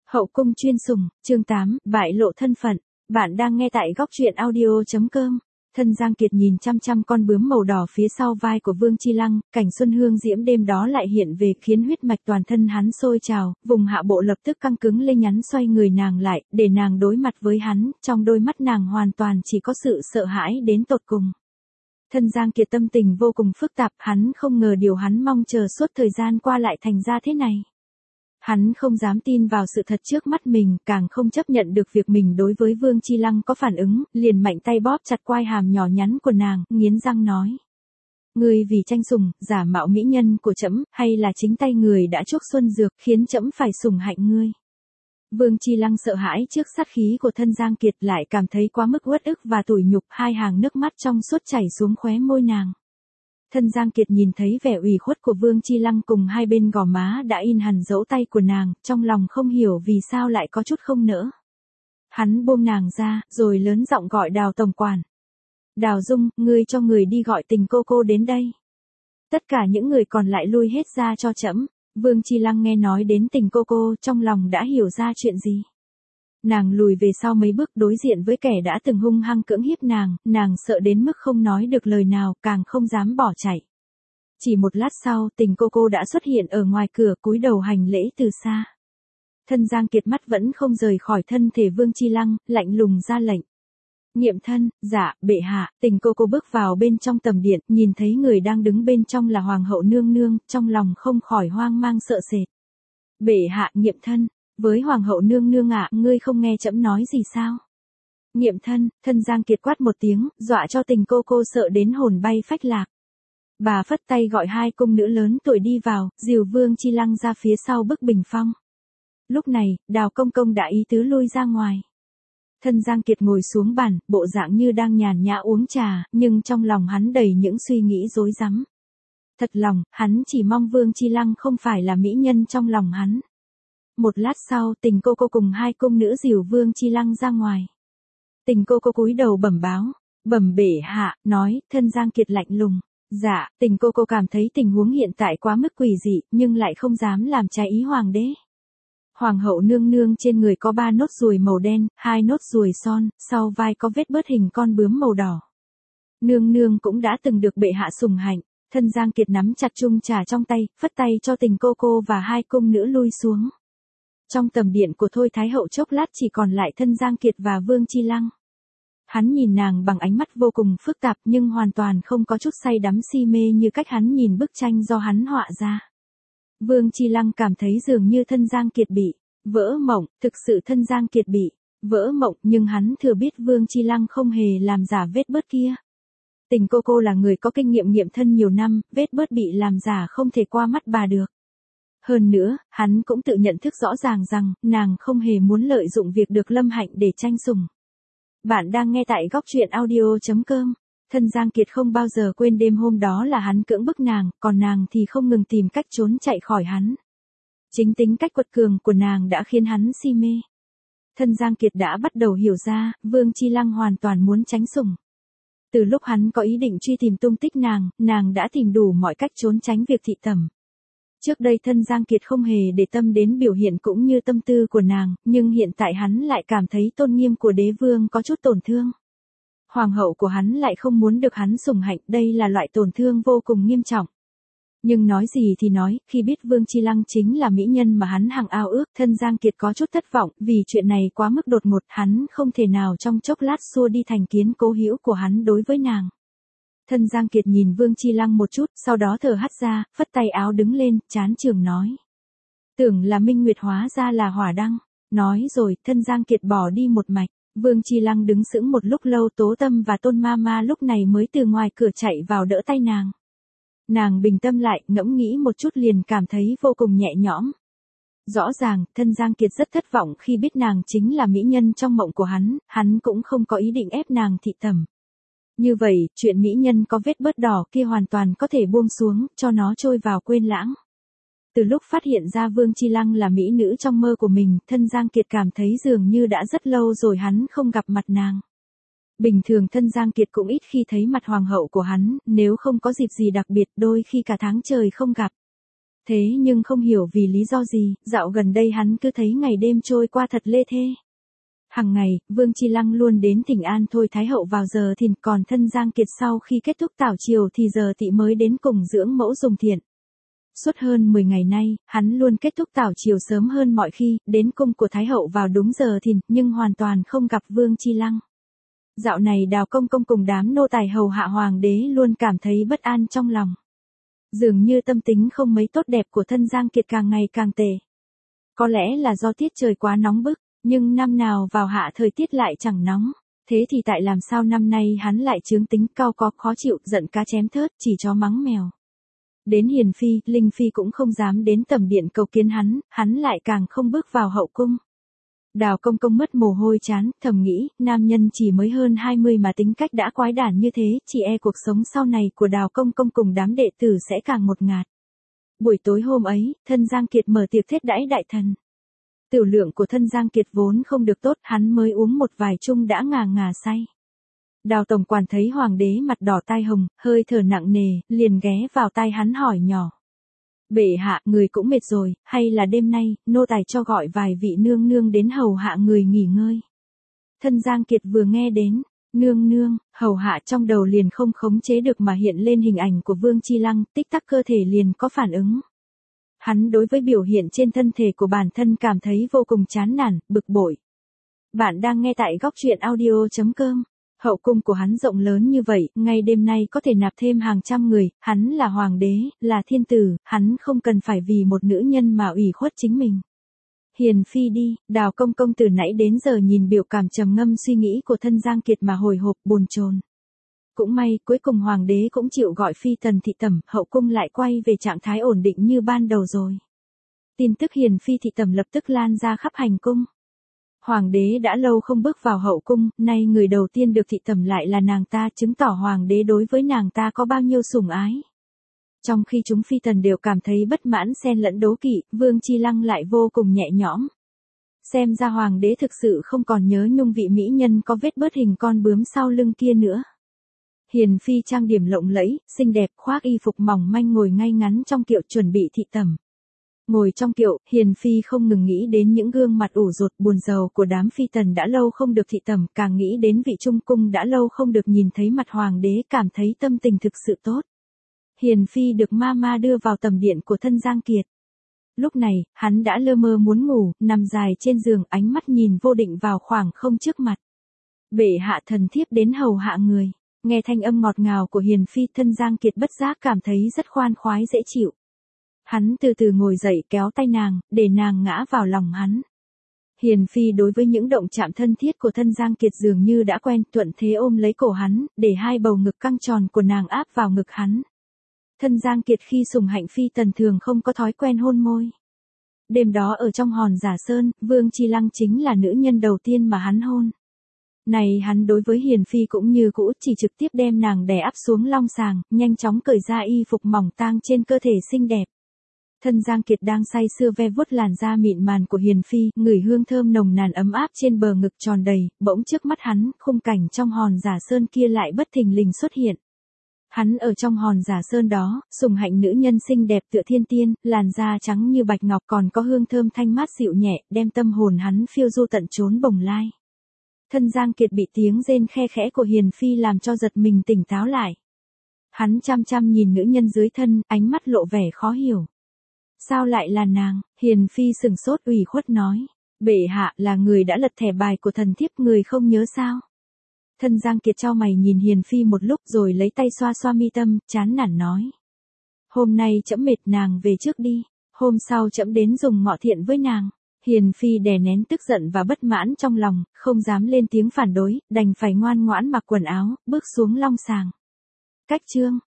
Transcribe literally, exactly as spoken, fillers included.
Hậu cung chuyên sủng, chương tám, bại lộ thân phận. Bạn đang nghe tại góc truyện audio.com. Thân Giang Kiệt nhìn chăm chăm con bướm màu đỏ phía sau vai của Vương Chi Lăng, cảnh xuân hương diễm đêm đó lại hiện về khiến huyết mạch toàn thân hắn sôi trào, vùng hạ bộ lập tức căng cứng lên, nhắn xoay người nàng lại, để nàng đối mặt với hắn, trong đôi mắt nàng hoàn toàn chỉ có sự sợ hãi đến tột cùng. Thân Giang Kiệt tâm tình vô cùng phức tạp, hắn không ngờ điều hắn mong chờ suốt thời gian qua lại thành ra thế này. Hắn không dám tin vào sự thật trước mắt mình, càng không chấp nhận được việc mình đối với Vương Chi Lăng có phản ứng, liền mạnh tay bóp chặt quai hàm nhỏ nhắn của nàng, nghiến răng nói. Ngươi vì tranh sủng, giả mạo mỹ nhân của trẫm, hay là chính tay người đã chuốc xuân dược, khiến trẫm phải sủng hạnh ngươi? Vương Chi Lăng sợ hãi trước sát khí của Thân Giang Kiệt, lại cảm thấy quá mức uất ức và tủi nhục, hai hàng nước mắt trong suốt chảy xuống khóe môi nàng. Thân Giang Kiệt nhìn thấy vẻ ủy khuất của Vương Chi Lăng cùng hai bên gò má đã in hẳn dấu tay của nàng, trong lòng không hiểu vì sao lại có chút không nỡ. Hắn buông nàng ra, rồi lớn giọng gọi Đào tổng quản. Đào Dung, ngươi cho người đi gọi Tình cô cô đến đây. Tất cả những người còn lại lui hết ra cho trẫm. Vương Chi Lăng nghe nói đến Tình cô cô, trong lòng đã hiểu ra chuyện gì. Nàng lùi về sau mấy bước, đối diện với kẻ đã từng hung hăng cưỡng hiếp nàng, nàng sợ đến mức không nói được lời nào, càng không dám bỏ chạy. Chỉ một lát sau, Tình cô cô đã xuất hiện ở ngoài cửa, cúi đầu hành lễ từ xa. Thân Giang Kiệt mắt vẫn không rời khỏi thân thể Vương Chi Lăng, lạnh lùng ra lệnh. Nghiệm thân. Dạ, bệ hạ. Tình cô cô bước vào bên trong tầm điện, nhìn thấy người đang đứng bên trong là Hoàng hậu nương nương, trong lòng không khỏi hoang mang sợ sệt. Bệ hạ, nghiệm thân. Với Hoàng hậu nương nương ạ, à, ngươi không nghe trẫm nói gì sao? Nghiệm thân. Thân Giang Kiệt quát một tiếng, dọa cho Tình cô cô sợ đến hồn bay phách lạc. Bà phất tay gọi hai cung nữ lớn tuổi đi vào, dìu Vương Chi Lăng ra phía sau bức bình phong. Lúc này, Đào công công đã ý tứ lui ra ngoài. Thân Giang Kiệt ngồi xuống bàn, bộ dạng như đang nhàn nhã uống trà, nhưng trong lòng hắn đầy những suy nghĩ rối rắm. Thật lòng, hắn chỉ mong Vương Chi Lăng không phải là mỹ nhân trong lòng hắn. Một lát sau, Tình cô cô cùng hai cung nữ dìu Vương Chi Lăng ra ngoài. Tình cô cô cúi đầu bẩm báo, bẩm bệ hạ, nói. Thân Giang Kiệt lạnh lùng. Dạ. Tình cô cô cảm thấy tình huống hiện tại quá mức quỷ dị, nhưng lại không dám làm trái ý hoàng đế. Hoàng hậu nương nương trên người có ba nốt ruồi màu đen, hai nốt ruồi son, sau vai có vết bớt hình con bướm màu đỏ. Nương nương cũng đã từng được bệ hạ sủng hạnh. Thân Giang Kiệt nắm chặt chung trà trong tay, phất tay cho Tình cô cô và hai cung nữ lui xuống. Trong tầm điện của Thôi Thái hậu chốc lát chỉ còn lại Thân Giang Kiệt và Vương Chi Lăng. Hắn nhìn nàng bằng ánh mắt vô cùng phức tạp, nhưng hoàn toàn không có chút say đắm si mê như cách hắn nhìn bức tranh do hắn họa ra. Vương Chi Lăng cảm thấy dường như Thân Giang Kiệt bị vỡ mộng, thực sự Thân Giang Kiệt bị vỡ mộng, nhưng hắn thừa biết Vương Chi Lăng không hề làm giả vết bớt kia. Tình cô cô là người có kinh nghiệm nghiệm thân nhiều năm, vết bớt bị làm giả không thể qua mắt bà được. Hơn nữa, hắn cũng tự nhận thức rõ ràng rằng, nàng không hề muốn lợi dụng việc được lâm hạnh để tranh sủng. Bạn đang nghe tại góc truyện audio.com. Thân Giang Kiệt không bao giờ quên đêm hôm đó là hắn cưỡng bức nàng, còn nàng thì không ngừng tìm cách trốn chạy khỏi hắn. Chính tính cách quật cường của nàng đã khiến hắn si mê. Thân Giang Kiệt đã bắt đầu hiểu ra, Vương Chi Lăng hoàn toàn muốn tránh sủng. Từ lúc hắn có ý định truy tìm tung tích nàng, nàng đã tìm đủ mọi cách trốn tránh việc thị tẩm. Trước đây Thân Giang Kiệt không hề để tâm đến biểu hiện cũng như tâm tư của nàng, nhưng hiện tại hắn lại cảm thấy tôn nghiêm của đế vương có chút tổn thương. Hoàng hậu của hắn lại không muốn được hắn sủng hạnh, đây là loại tổn thương vô cùng nghiêm trọng. Nhưng nói gì thì nói, khi biết Vương Chi Lăng chính là mỹ nhân mà hắn hằng ao ước, Thân Giang Kiệt có chút thất vọng, vì chuyện này quá mức đột ngột, hắn không thể nào trong chốc lát xua đi thành kiến cố hữu của hắn đối với nàng. Thân Giang Kiệt nhìn Vương Chi Lăng một chút, sau đó thở hắt ra, phất tay áo đứng lên, chán trường nói. Tưởng là minh nguyệt hóa ra là hỏa đăng. Nói rồi, Thân Giang Kiệt bỏ đi một mạch. Vương Chi Lăng đứng sững một lúc lâu, Tố Tâm và Tôn Ma Ma lúc này mới từ ngoài cửa chạy vào đỡ tay nàng. Nàng bình tâm lại, ngẫm nghĩ một chút liền cảm thấy vô cùng nhẹ nhõm. Rõ ràng, Thân Giang Kiệt rất thất vọng khi biết nàng chính là mỹ nhân trong mộng của hắn, hắn cũng không có ý định ép nàng thị tẩm. Như vậy, chuyện mỹ nhân có vết bớt đỏ kia hoàn toàn có thể buông xuống, cho nó trôi vào quên lãng. Từ lúc phát hiện ra Vương Chi Lăng là mỹ nữ trong mơ của mình, Thân Giang Kiệt cảm thấy dường như đã rất lâu rồi hắn không gặp mặt nàng. Bình thường Thân Giang Kiệt cũng ít khi thấy mặt hoàng hậu của hắn, nếu không có dịp gì đặc biệt đôi khi cả tháng trời không gặp. Thế nhưng không hiểu vì lý do gì, dạo gần đây hắn cứ thấy ngày đêm trôi qua thật lê thê. Hằng ngày, Vương Chi Lăng luôn đến thỉnh an Thôi Thái Hậu vào giờ thìn, còn thân Giang Kiệt sau khi kết thúc tảo triều thì giờ tỵ mới đến cùng dưỡng mẫu dùng thiện. Suốt hơn mười ngày nay, hắn luôn kết thúc tảo triều sớm hơn mọi khi, đến cung của Thái Hậu vào đúng giờ thìn, nhưng hoàn toàn không gặp Vương Chi Lăng. Dạo này Đào Công Công cùng đám nô tài hầu hạ hoàng đế luôn cảm thấy bất an trong lòng. Dường như tâm tính không mấy tốt đẹp của thân Giang Kiệt càng ngày càng tệ. Có lẽ là do tiết trời quá nóng bức, nhưng năm nào vào hạ thời tiết lại chẳng nóng. Thế thì tại làm sao năm nay hắn lại chướng tính cao có khó chịu, giận cá chém thớt, chỉ chó mắng mèo. Đến Hiền Phi, Linh Phi cũng không dám đến tẩm điện cầu kiến hắn, hắn lại càng không bước vào hậu cung. Đào Công Công mất mồ hôi chán, thầm nghĩ, nam nhân chỉ mới hơn hai mươi mà tính cách đã quái đản như thế, chỉ e cuộc sống sau này của Đào Công Công cùng đám đệ tử sẽ càng ngột ngạt. Buổi tối hôm ấy, thân Giang Kiệt mở tiệc thiết đãi đại thần. Tiểu lượng của thân Giang Kiệt vốn không được tốt, hắn mới uống một vài chung đã ngà ngà say. Đào tổng quản thấy hoàng đế mặt đỏ tai hồng, hơi thở nặng nề, liền ghé vào tai hắn hỏi nhỏ. Bệ hạ, người cũng mệt rồi, hay là đêm nay, nô tài cho gọi vài vị nương nương đến hầu hạ người nghỉ ngơi. Thân Giang Kiệt vừa nghe đến, nương nương, hầu hạ trong đầu liền không khống chế được mà hiện lên hình ảnh của Vương Chi Lăng, tích tắc cơ thể liền có phản ứng. Hắn đối với biểu hiện trên thân thể của bản thân cảm thấy vô cùng chán nản, bực bội. Bạn đang nghe tại góc truyện audio chấm com. Hậu cung của hắn rộng lớn như vậy, ngay đêm nay có thể nạp thêm hàng trăm người, hắn là hoàng đế, là thiên tử, hắn không cần phải vì một nữ nhân mà ủy khuất chính mình. Hiền Phi đi, Đào Công Công từ nãy đến giờ nhìn biểu cảm trầm ngâm suy nghĩ của thân Giang Kiệt mà hồi hộp buồn chồn. Cũng may, cuối cùng hoàng đế cũng chịu gọi phi tần thị tẩm, hậu cung lại quay về trạng thái ổn định như ban đầu rồi. Tin tức Hiền Phi thị tẩm lập tức lan ra khắp hành cung. Hoàng đế đã lâu không bước vào hậu cung, nay người đầu tiên được thị tẩm lại là nàng ta, chứng tỏ hoàng đế đối với nàng ta có bao nhiêu sủng ái. Trong khi chúng phi tần đều cảm thấy bất mãn xen lẫn đố kỵ, Vương Chi Lăng lại vô cùng nhẹ nhõm. Xem ra hoàng đế thực sự không còn nhớ nhung vị mỹ nhân có vết bớt hình con bướm sau lưng kia nữa. Hiền Phi trang điểm lộng lẫy, xinh đẹp, khoác y phục mỏng manh ngồi ngay ngắn trong kiệu chuẩn bị thị tẩm. Ngồi trong kiệu, Hiền Phi không ngừng nghĩ đến những gương mặt ủ rột buồn rầu của đám phi tần đã lâu không được thị tẩm, càng nghĩ đến vị trung cung đã lâu không được nhìn thấy mặt hoàng đế, cảm thấy tâm tình thực sự tốt. Hiền Phi được Mama đưa vào tẩm điện của thân Giang Kiệt. Lúc này, hắn đã lơ mơ muốn ngủ, nằm dài trên giường, ánh mắt nhìn vô định vào khoảng không trước mặt. Bệ hạ, thần thiếp đến hầu hạ người. Nghe thanh âm ngọt ngào của Hiền Phi, thân Giang Kiệt bất giác cảm thấy rất khoan khoái dễ chịu. Hắn từ từ ngồi dậy kéo tay nàng, để nàng ngã vào lòng hắn. Hiền Phi đối với những động chạm thân thiết của thân Giang Kiệt dường như đã quen, thuận thế ôm lấy cổ hắn, để hai bầu ngực căng tròn của nàng áp vào ngực hắn. Thân Giang Kiệt khi sủng hạnh phi tần thường không có thói quen hôn môi. Đêm đó ở trong hòn Giả Sơn, Vương Chi Lăng chính là nữ nhân đầu tiên mà hắn hôn. Này hắn đối với Hiền Phi cũng như cũ, chỉ trực tiếp đem nàng đè áp xuống long sàng, nhanh chóng cởi ra y phục mỏng tang trên cơ thể xinh đẹp. Thân Giang Kiệt đang say sưa ve vuốt làn da mịn màn của Hiền Phi, ngửi hương thơm nồng nàn ấm áp trên bờ ngực tròn đầy, bỗng trước mắt hắn, khung cảnh trong hòn Giả Sơn kia lại bất thình lình xuất hiện. Hắn ở trong hòn Giả Sơn đó, sủng hạnh nữ nhân xinh đẹp tựa thiên tiên, làn da trắng như bạch ngọc còn có hương thơm thanh mát dịu nhẹ, đem tâm hồn hắn phiêu du tận chốn bồng lai. Thân Giang Kiệt bị tiếng rên khe khẽ của Hiền Phi làm cho giật mình tỉnh táo lại. Hắn chăm chăm nhìn nữ nhân dưới thân, ánh mắt lộ vẻ khó hiểu. Sao lại là nàng? Hiền Phi sừng sốt ủy khuất nói. Bệ hạ, là người đã lật thẻ bài của thần thiếp, người không nhớ sao? Thân Giang Kiệt chau mày nhìn Hiền Phi một lúc rồi lấy tay xoa xoa mi tâm, chán nản nói. Hôm nay trẫm mệt, nàng về trước đi, hôm sau trẫm đến dùng ngọ thiện với nàng. Hiền Phi đè nén tức giận và bất mãn trong lòng, không dám lên tiếng phản đối, đành phải ngoan ngoãn mặc quần áo, bước xuống long sàng. Cách chương